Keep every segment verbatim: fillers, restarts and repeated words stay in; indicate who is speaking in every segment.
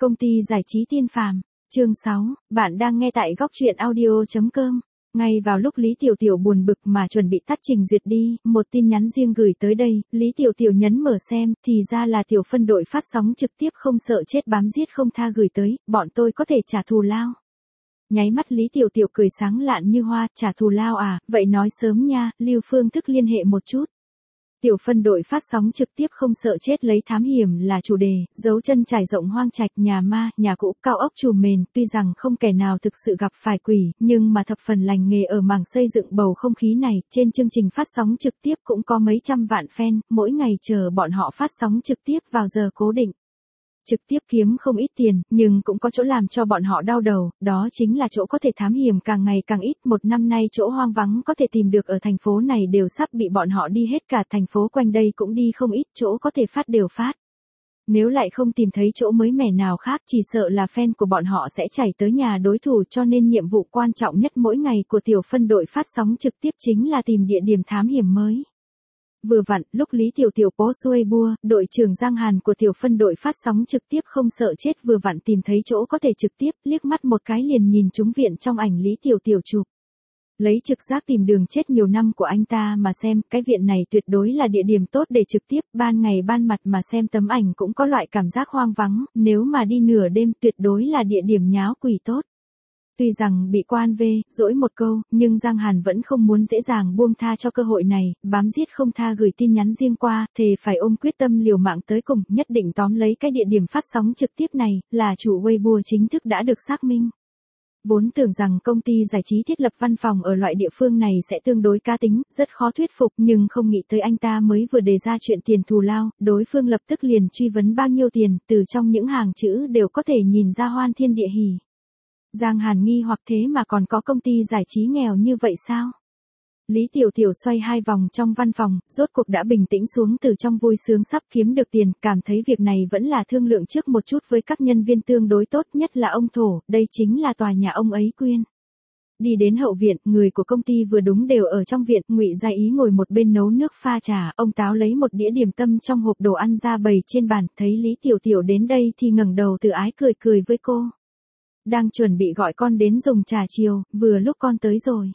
Speaker 1: Công ty giải trí Tiên Phàm, chương sáu, bạn đang nghe tại góc truyện audio.com. Ngay vào lúc Lý Tiểu Tiểu buồn bực mà chuẩn bị tắt trình duyệt đi, một tin nhắn riêng gửi tới đây, Lý Tiểu Tiểu nhấn mở xem, thì ra là tiểu phân đội phát sóng trực tiếp không sợ chết bám giết không tha gửi tới, bọn tôi có thể trả thù lao. Nháy mắt Lý Tiểu Tiểu cười sáng lạn như hoa, trả thù lao à, vậy nói sớm nha, lưu phương thức liên hệ một chút. Tiểu phân đội phát sóng trực tiếp không sợ chết lấy thám hiểm là chủ đề, dấu chân trải rộng hoang trạch, nhà ma, nhà cũ, cao ốc trùm mền, tuy rằng không kẻ nào thực sự gặp phải quỷ, nhưng mà thập phần lành nghề ở mảng xây dựng bầu không khí này, trên chương trình phát sóng trực tiếp cũng có mấy trăm vạn fan, mỗi ngày chờ bọn họ phát sóng trực tiếp vào giờ cố định. Trực tiếp kiếm không ít tiền, nhưng cũng có chỗ làm cho bọn họ đau đầu, đó chính là chỗ có thể thám hiểm càng ngày càng ít. Một năm nay chỗ hoang vắng có thể tìm được ở thành phố này đều sắp bị bọn họ đi hết, cả thành phố quanh đây cũng đi không ít, chỗ có thể phát đều phát. Nếu lại không tìm thấy chỗ mới mẻ nào khác, chỉ sợ là fan của bọn họ sẽ chảy tới nhà đối thủ, cho nên nhiệm vụ quan trọng nhất mỗi ngày của tiểu phân đội phát sóng trực tiếp chính là tìm địa điểm thám hiểm mới. Vừa vặn, lúc Lý Tiểu Tiểu post Weibo, đội trưởng Giang Hàn của tiểu phân đội phát sóng trực tiếp không sợ chết vừa vặn tìm thấy chỗ có thể trực tiếp, liếc mắt một cái liền nhìn trúng viện trong ảnh Lý Tiểu Tiểu chụp. Lấy trực giác tìm đường chết nhiều năm của anh ta mà xem, cái viện này tuyệt đối là địa điểm tốt để trực tiếp, ban ngày ban mặt mà xem tấm ảnh cũng có loại cảm giác hoang vắng, nếu mà đi nửa đêm tuyệt đối là địa điểm nháo quỷ tốt. Tuy rằng bị quan vê, dỗi một câu, nhưng Giang Hàn vẫn không muốn dễ dàng buông tha cho cơ hội này, bám giết không tha gửi tin nhắn riêng qua, thề phải ôm quyết tâm liều mạng tới cùng, nhất định tóm lấy cái địa điểm phát sóng trực tiếp này, là chủ Weibo chính thức đã được xác minh. Vốn tưởng rằng công ty giải trí thiết lập văn phòng ở loại địa phương này sẽ tương đối cá tính, rất khó thuyết phục, nhưng không nghĩ tới anh ta mới vừa đề ra chuyện tiền thù lao, đối phương lập tức liền truy vấn bao nhiêu tiền, từ trong những hàng chữ đều có thể nhìn ra hoan thiên địa hỉ. Giang Hàn nghi hoặc thế mà còn có công ty giải trí nghèo như vậy sao? Lý Tiểu Tiểu xoay hai vòng trong văn phòng, rốt cuộc đã bình tĩnh xuống từ trong vui sướng sắp kiếm được tiền, cảm thấy việc này vẫn là thương lượng trước một chút với các nhân viên tương đối tốt, nhất là ông Thổ, đây chính là tòa nhà ông ấy quyên. Đi đến hậu viện, người của công ty vừa đúng đều ở trong viện, Ngụy Gia Ý ngồi một bên nấu nước pha trà, ông Táo lấy một đĩa điểm tâm trong hộp đồ ăn ra bày trên bàn, thấy Lý Tiểu Tiểu đến đây thì ngẩng đầu từ ái cười cười với cô. Đang chuẩn bị gọi con đến dùng trà chiều, vừa lúc con tới rồi.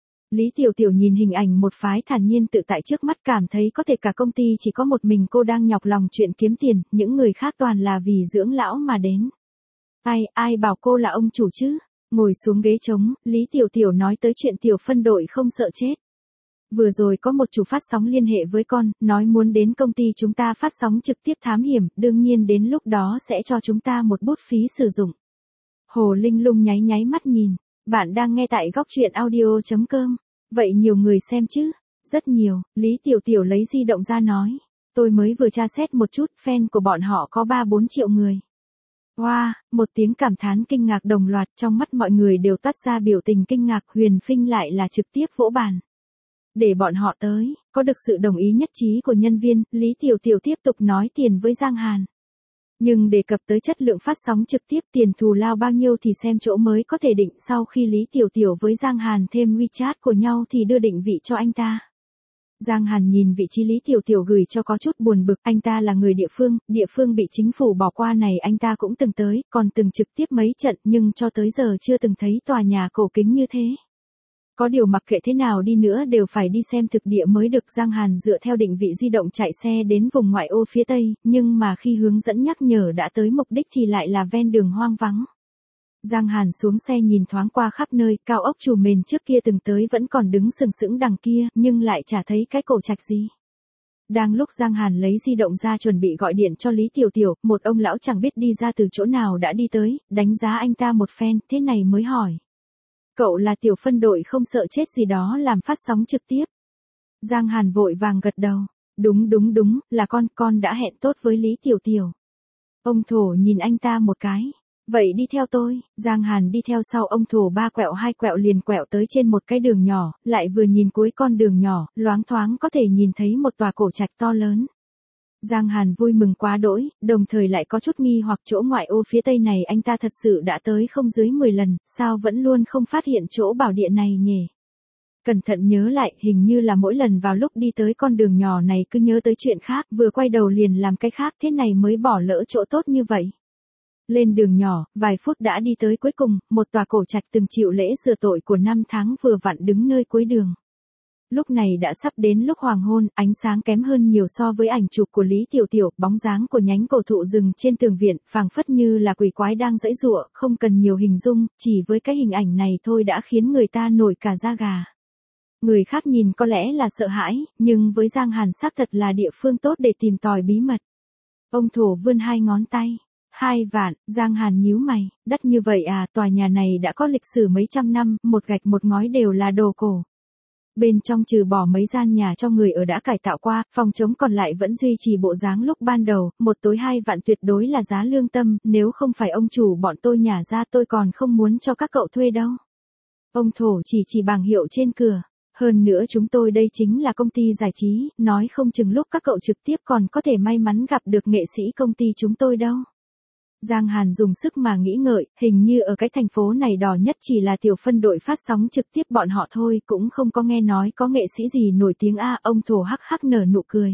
Speaker 1: Lý Tiểu Tiểu nhìn hình ảnh một phái thản nhiên tự tại trước mắt, cảm thấy có thể cả công ty chỉ có một mình cô đang nhọc lòng chuyện kiếm tiền, những người khác toàn là vì dưỡng lão mà đến. Ai, ai bảo cô là ông chủ chứ? Ngồi xuống ghế trống, Lý Tiểu Tiểu nói tới chuyện tiểu phân đội không sợ chết. Vừa rồi có một chủ phát sóng liên hệ với con, nói muốn đến công ty chúng ta phát sóng trực tiếp thám hiểm, đương nhiên đến lúc đó sẽ cho chúng ta một bút phí sử dụng. Hồ Linh Lung nháy nháy mắt nhìn, bạn đang nghe tại góc truyện audio.com, vậy nhiều người xem chứ? Rất nhiều, Lý Tiểu Tiểu lấy di động ra nói, tôi mới vừa tra xét một chút, fan của bọn họ có ba bốn triệu người. Wow, một tiếng cảm thán kinh ngạc đồng loạt, trong mắt mọi người đều toát ra biểu tình kinh ngạc, Huyền Phinh lại là trực tiếp vỗ bàn. Để bọn họ tới, có được sự đồng ý nhất trí của nhân viên, Lý Tiểu Tiểu tiếp tục nói tiền với Giang Hàn. Nhưng đề cập tới chất lượng phát sóng trực tiếp, tiền thù lao bao nhiêu thì xem chỗ mới có thể định, sau khi Lý Tiểu Tiểu với Giang Hàn thêm WeChat của nhau thì đưa định vị cho anh ta. Giang Hàn nhìn vị trí Lý Tiểu Tiểu gửi cho có chút buồn bực, anh ta là người địa phương, địa phương bị chính phủ bỏ qua này anh ta cũng từng tới, còn từng trực tiếp mấy trận nhưng cho tới giờ chưa từng thấy tòa nhà cổ kính như thế. Có điều mặc kệ thế nào đi nữa đều phải đi xem thực địa mới được. Giang Hàn dựa theo định vị di động chạy xe đến vùng ngoại ô phía tây, nhưng mà khi hướng dẫn nhắc nhở đã tới mục đích thì lại là ven đường hoang vắng. Giang Hàn xuống xe nhìn thoáng qua khắp nơi, cao ốc trùm mền trước kia từng tới vẫn còn đứng sừng sững đằng kia, nhưng lại chả thấy cái cổ trạch gì. Đang lúc Giang Hàn lấy di động ra chuẩn bị gọi điện cho Lý Tiểu Tiểu, một ông lão chẳng biết đi ra từ chỗ nào đã đi tới, đánh giá anh ta một phen, thế này mới hỏi. Cậu là tiểu phân đội không sợ chết gì đó làm phát sóng trực tiếp. Giang Hàn vội vàng gật đầu. Đúng đúng đúng, là con, con đã hẹn tốt với Lý Tiểu Tiểu. Ông Thổ nhìn anh ta một cái. Vậy đi theo tôi. Giang Hàn đi theo sau ông Thổ ba quẹo hai quẹo liền quẹo tới trên một cái đường nhỏ, lại vừa nhìn cuối con đường nhỏ, loáng thoáng có thể nhìn thấy một tòa cổ trạch to lớn. Giang Hàn vui mừng quá đỗi, đồng thời lại có chút nghi hoặc chỗ ngoại ô phía tây này anh ta thật sự đã tới không dưới mười lần, sao vẫn luôn không phát hiện chỗ bảo địa này nhỉ? Cẩn thận nhớ lại, hình như là mỗi lần vào lúc đi tới con đường nhỏ này cứ nhớ tới chuyện khác, vừa quay đầu liền làm cái khác, thế này mới bỏ lỡ chỗ tốt như vậy. Lên đường nhỏ, vài phút đã đi tới cuối cùng, một tòa cổ trạch từng chịu lễ rửa tội của năm tháng vừa vặn đứng nơi cuối đường. Lúc này đã sắp đến lúc hoàng hôn, ánh sáng kém hơn nhiều so với ảnh chụp của Lý Tiểu Tiểu, bóng dáng của nhánh cổ thụ rừng trên tường viện, phảng phất như là quỷ quái đang giãy giụa, không cần nhiều hình dung, chỉ với cái hình ảnh này thôi đã khiến người ta nổi cả da gà. Người khác nhìn có lẽ là sợ hãi, nhưng với Giang Hàn xác thật là địa phương tốt để tìm tòi bí mật. Ông thổ vươn hai ngón tay. Hai vạn, Giang Hàn nhíu mày, đắt như vậy à, tòa nhà này đã có lịch sử mấy trăm năm, một gạch một ngói đều là đồ cổ. Bên trong trừ bỏ mấy gian nhà cho người ở đã cải tạo qua, phòng trống còn lại vẫn duy trì bộ dáng lúc ban đầu, một tối hai vạn tuyệt đối là giá lương tâm, nếu không phải ông chủ bọn tôi nhả ra tôi còn không muốn cho các cậu thuê đâu. Ông thổ chỉ chỉ bảng hiệu trên cửa. Hơn nữa chúng tôi đây chính là công ty giải trí, nói không chừng lúc các cậu trực tiếp còn có thể may mắn gặp được nghệ sĩ công ty chúng tôi đâu. Giang Hàn dùng sức mà nghĩ ngợi, hình như ở cái thành phố này đỏ nhất chỉ là tiểu phân đội phát sóng trực tiếp bọn họ thôi, cũng không có nghe nói có nghệ sĩ gì nổi tiếng a. Ông thổ hắc hắc nở nụ cười.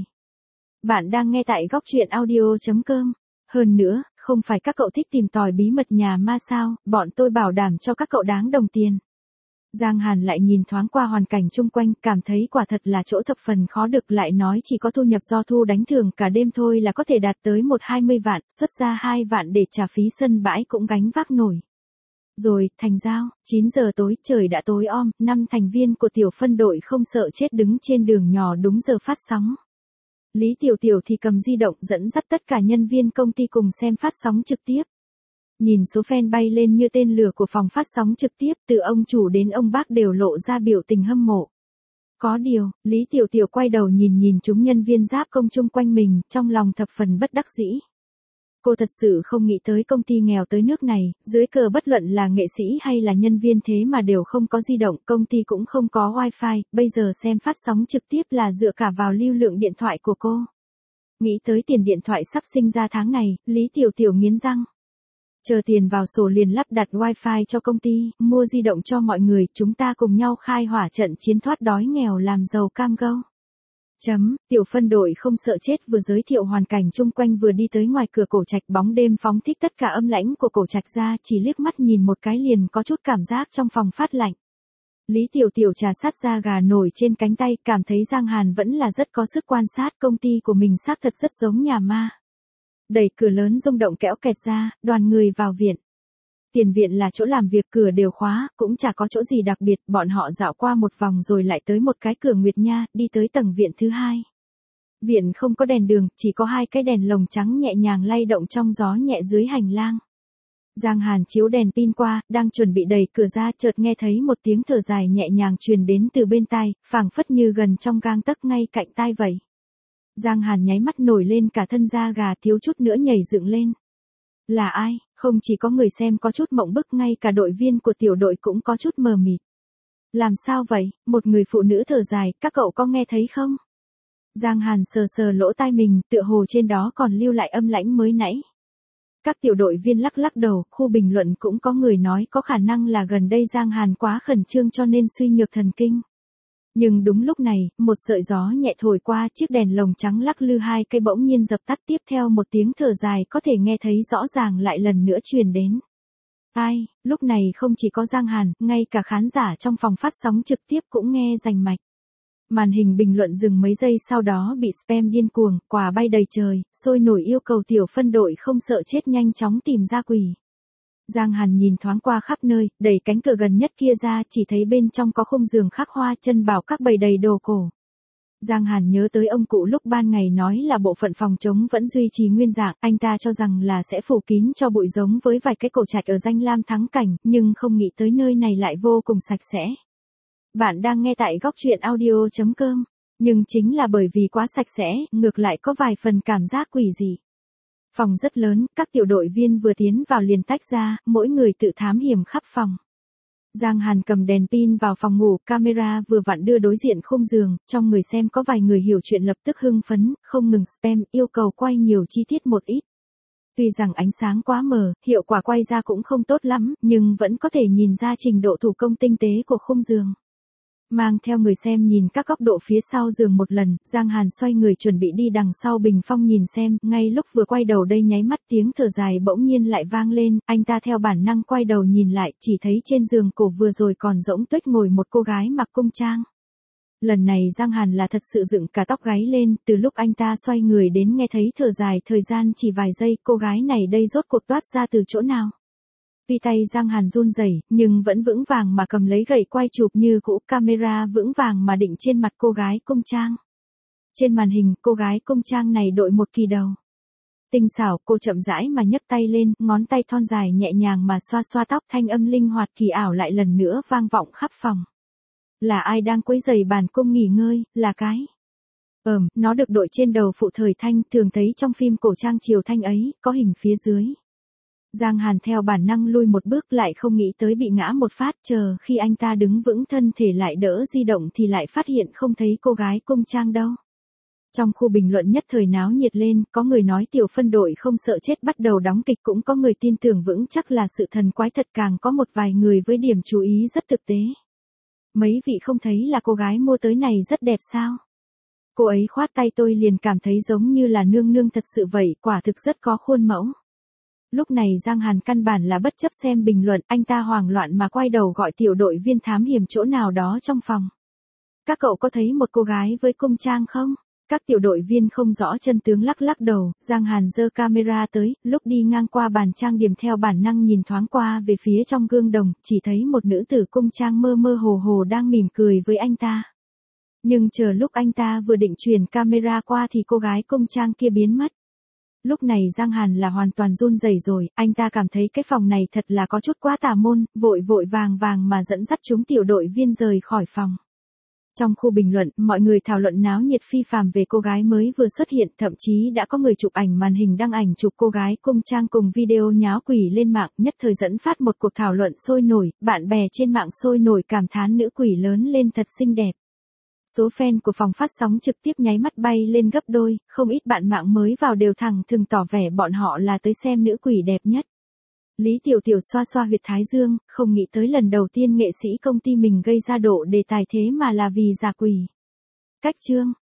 Speaker 1: Bạn đang nghe tại góc truyện audio chấm com. Hơn nữa, không phải các cậu thích tìm tòi bí mật nhà ma sao, bọn tôi bảo đảm cho các cậu đáng đồng tiền. Giang Hàn lại nhìn thoáng qua hoàn cảnh chung quanh, cảm thấy quả thật là chỗ thập phần khó được, lại nói chỉ có thu nhập do thu đánh thưởng cả đêm thôi là có thể đạt tới một hai mươi vạn, xuất ra hai vạn để trả phí sân bãi cũng gánh vác nổi. Rồi, thành giao, chín giờ tối, trời đã tối om, năm thành viên của tiểu phân đội không sợ chết đứng trên đường nhỏ đúng giờ phát sóng. Lý Tiểu Tiểu thì cầm di động dẫn dắt tất cả nhân viên công ty cùng xem phát sóng trực tiếp. Nhìn số fan bay lên như tên lửa của phòng phát sóng trực tiếp, từ ông chủ đến ông bác đều lộ ra biểu tình hâm mộ. Có điều, Lý Tiểu Tiểu quay đầu nhìn nhìn chúng nhân viên giáp công chung quanh mình, trong lòng thập phần bất đắc dĩ. Cô thật sự không nghĩ tới công ty nghèo tới nước này, dưới cờ bất luận là nghệ sĩ hay là nhân viên thế mà đều không có di động, công ty cũng không có wifi, bây giờ xem phát sóng trực tiếp là dựa cả vào lưu lượng điện thoại của cô. Nghĩ tới tiền điện thoại sắp sinh ra tháng này, Lý Tiểu Tiểu nghiến răng. Chờ tiền vào sổ liền lắp đặt wifi cho công ty, mua di động cho mọi người, chúng ta cùng nhau khai hỏa trận chiến thoát đói nghèo làm giàu cam go. Chấm, tiểu phân đội không sợ chết vừa giới thiệu hoàn cảnh chung quanh vừa đi tới ngoài cửa cổ trạch, bóng đêm phóng thích tất cả âm lãnh của cổ trạch ra, chỉ liếc mắt nhìn một cái liền có chút cảm giác trong phòng phát lạnh. Lý Tiểu Tiểu trà sát da gà nổi trên cánh tay, cảm thấy Giang Hàn vẫn là rất có sức quan sát, công ty của mình xác thật rất giống nhà ma. Đẩy cửa lớn rung động kéo kẹt ra, đoàn người vào viện. Tiền viện là chỗ làm việc, cửa đều khóa, cũng chả có chỗ gì đặc biệt, bọn họ dạo qua một vòng rồi lại tới một cái cửa nguyệt nha, đi tới tầng viện thứ hai. Viện không có đèn đường, chỉ có hai cái đèn lồng trắng nhẹ nhàng lay động trong gió nhẹ dưới hành lang. Giang Hàn chiếu đèn pin qua, đang chuẩn bị đẩy cửa ra, chợt nghe thấy một tiếng thở dài nhẹ nhàng truyền đến từ bên tai, phảng phất như gần trong gang tấc ngay cạnh tai vậy. Giang Hàn nháy mắt nổi lên cả thân da gà, thiếu chút nữa nhảy dựng lên. Là ai? Không chỉ có người xem có chút mộng bức, ngay cả đội viên của tiểu đội cũng có chút mờ mịt. Làm sao vậy? Một người phụ nữ thở dài, các cậu có nghe thấy không? Giang Hàn sờ sờ lỗ tai mình, tựa hồ trên đó còn lưu lại âm lãnh mới nãy. Các tiểu đội viên lắc lắc đầu, khu bình luận cũng có người nói có khả năng là gần đây Giang Hàn quá khẩn trương cho nên suy nhược thần kinh. Nhưng đúng lúc này, một sợi gió nhẹ thổi qua, chiếc đèn lồng trắng lắc lư hai cây bỗng nhiên dập tắt, tiếp theo một tiếng thở dài có thể nghe thấy rõ ràng lại lần nữa truyền đến. Ai, lúc này không chỉ có Giang Hàn, ngay cả khán giả trong phòng phát sóng trực tiếp cũng nghe rành mạch. Màn hình bình luận dừng mấy giây sau đó bị spam điên cuồng, quà bay đầy trời, sôi nổi yêu cầu tiểu phân đội không sợ chết nhanh chóng tìm ra quỷ. Giang Hàn nhìn thoáng qua khắp nơi, đẩy cánh cửa gần nhất kia ra, chỉ thấy bên trong có khung giường khắc hoa, chân bảo các bày đầy đồ cổ. Giang Hàn nhớ tới ông cụ lúc ban ngày nói là bộ phận phòng chống vẫn duy trì nguyên dạng, anh ta cho rằng là sẽ phủ kín cho bụi giống với vài cái cổ trạch ở danh lam thắng cảnh, nhưng không nghĩ tới nơi này lại vô cùng sạch sẽ. Bạn đang nghe tại góc truyện audio chấm com, nhưng chính là bởi vì quá sạch sẽ, ngược lại có vài phần cảm giác quỷ dị. Phòng rất lớn, các tiểu đội viên vừa tiến vào liền tách ra, mỗi người tự thám hiểm khắp phòng. Giang Hàn cầm đèn pin vào phòng ngủ, camera vừa vặn đưa đối diện khung giường, trong người xem có vài người hiểu chuyện lập tức hưng phấn, không ngừng spam, yêu cầu quay nhiều chi tiết một ít. Tuy rằng ánh sáng quá mờ, hiệu quả quay ra cũng không tốt lắm, nhưng vẫn có thể nhìn ra trình độ thủ công tinh tế của khung giường. Mang theo người xem nhìn các góc độ phía sau giường một lần, Giang Hàn xoay người chuẩn bị đi đằng sau bình phong nhìn xem, ngay lúc vừa quay đầu đây nháy mắt tiếng thở dài bỗng nhiên lại vang lên, anh ta theo bản năng quay đầu nhìn lại, chỉ thấy trên giường cổ vừa rồi còn rỗng tuếch ngồi một cô gái mặc cung trang. Lần này Giang Hàn là thật sự dựng cả tóc gáy lên, từ lúc anh ta xoay người đến nghe thấy thở dài thời gian chỉ vài giây, cô gái này đây rốt cuộc toát ra từ chỗ nào. Tuy tay Giang Hàn run rẩy, nhưng vẫn vững vàng mà cầm lấy gậy quay chụp như cũ, camera vững vàng mà định trên mặt cô gái cung trang. Trên màn hình, cô gái cung trang này đội một kỳ đầu. Tinh xảo, cô chậm rãi mà nhấc tay lên, ngón tay thon dài nhẹ nhàng mà xoa xoa tóc, thanh âm linh hoạt kỳ ảo lại lần nữa vang vọng khắp phòng. Là ai đang quấy rầy bản cung nghỉ ngơi, là cái. Ừm, nó được đội trên đầu phụ thời thanh, thường thấy trong phim cổ trang triều thanh ấy, có hình phía dưới. Giang Hàn theo bản năng lui một bước lại không nghĩ tới bị ngã một phát, chờ khi anh ta đứng vững thân thể lại đỡ di động thì lại phát hiện không thấy cô gái cung trang đâu. Trong khu bình luận nhất thời náo nhiệt lên, có người nói tiểu phân đội không sợ chết bắt đầu đóng kịch, cũng có người tin tưởng vững chắc là sự thần quái thật, càng có một vài người với điểm chú ý rất thực tế. Mấy vị không thấy là cô gái mua tới này rất đẹp sao? Cô ấy khoát tay tôi liền cảm thấy giống như là nương nương thật sự vậy, quả thực rất có khuôn mẫu. Lúc này Giang Hàn căn bản là bất chấp xem bình luận, anh ta hoảng loạn mà quay đầu gọi tiểu đội viên thám hiểm chỗ nào đó trong phòng. Các cậu có thấy một cô gái với cung trang không? Các tiểu đội viên không rõ chân tướng lắc lắc đầu, Giang Hàn giơ camera tới, lúc đi ngang qua bàn trang điểm theo bản năng nhìn thoáng qua về phía trong gương đồng, chỉ thấy một nữ tử cung trang mơ mơ hồ hồ đang mỉm cười với anh ta. Nhưng chờ lúc anh ta vừa định chuyển camera qua thì cô gái cung trang kia biến mất. Lúc này Giang Hàn là hoàn toàn run rẩy rồi, anh ta cảm thấy cái phòng này thật là có chút quá tà môn, vội vội vàng vàng mà dẫn dắt chúng tiểu đội viên rời khỏi phòng. Trong khu bình luận, mọi người thảo luận náo nhiệt phi phàm về cô gái mới vừa xuất hiện, thậm chí đã có người chụp ảnh màn hình đăng ảnh chụp cô gái cung trang cùng video nháo quỷ lên mạng, nhất thời dẫn phát một cuộc thảo luận sôi nổi, bạn bè trên mạng sôi nổi cảm thán nữ quỷ lớn lên thật xinh đẹp. Số fan của phòng phát sóng trực tiếp nháy mắt bay lên gấp đôi, không ít bạn mạng mới vào đều thẳng thừng tỏ vẻ bọn họ là tới xem nữ quỷ đẹp nhất. Lý Tiểu Tiểu xoa xoa huyệt thái dương, không nghĩ tới lần đầu tiên nghệ sĩ công ty mình gây ra độ đề tài thế mà là vì giả quỷ. Cách chương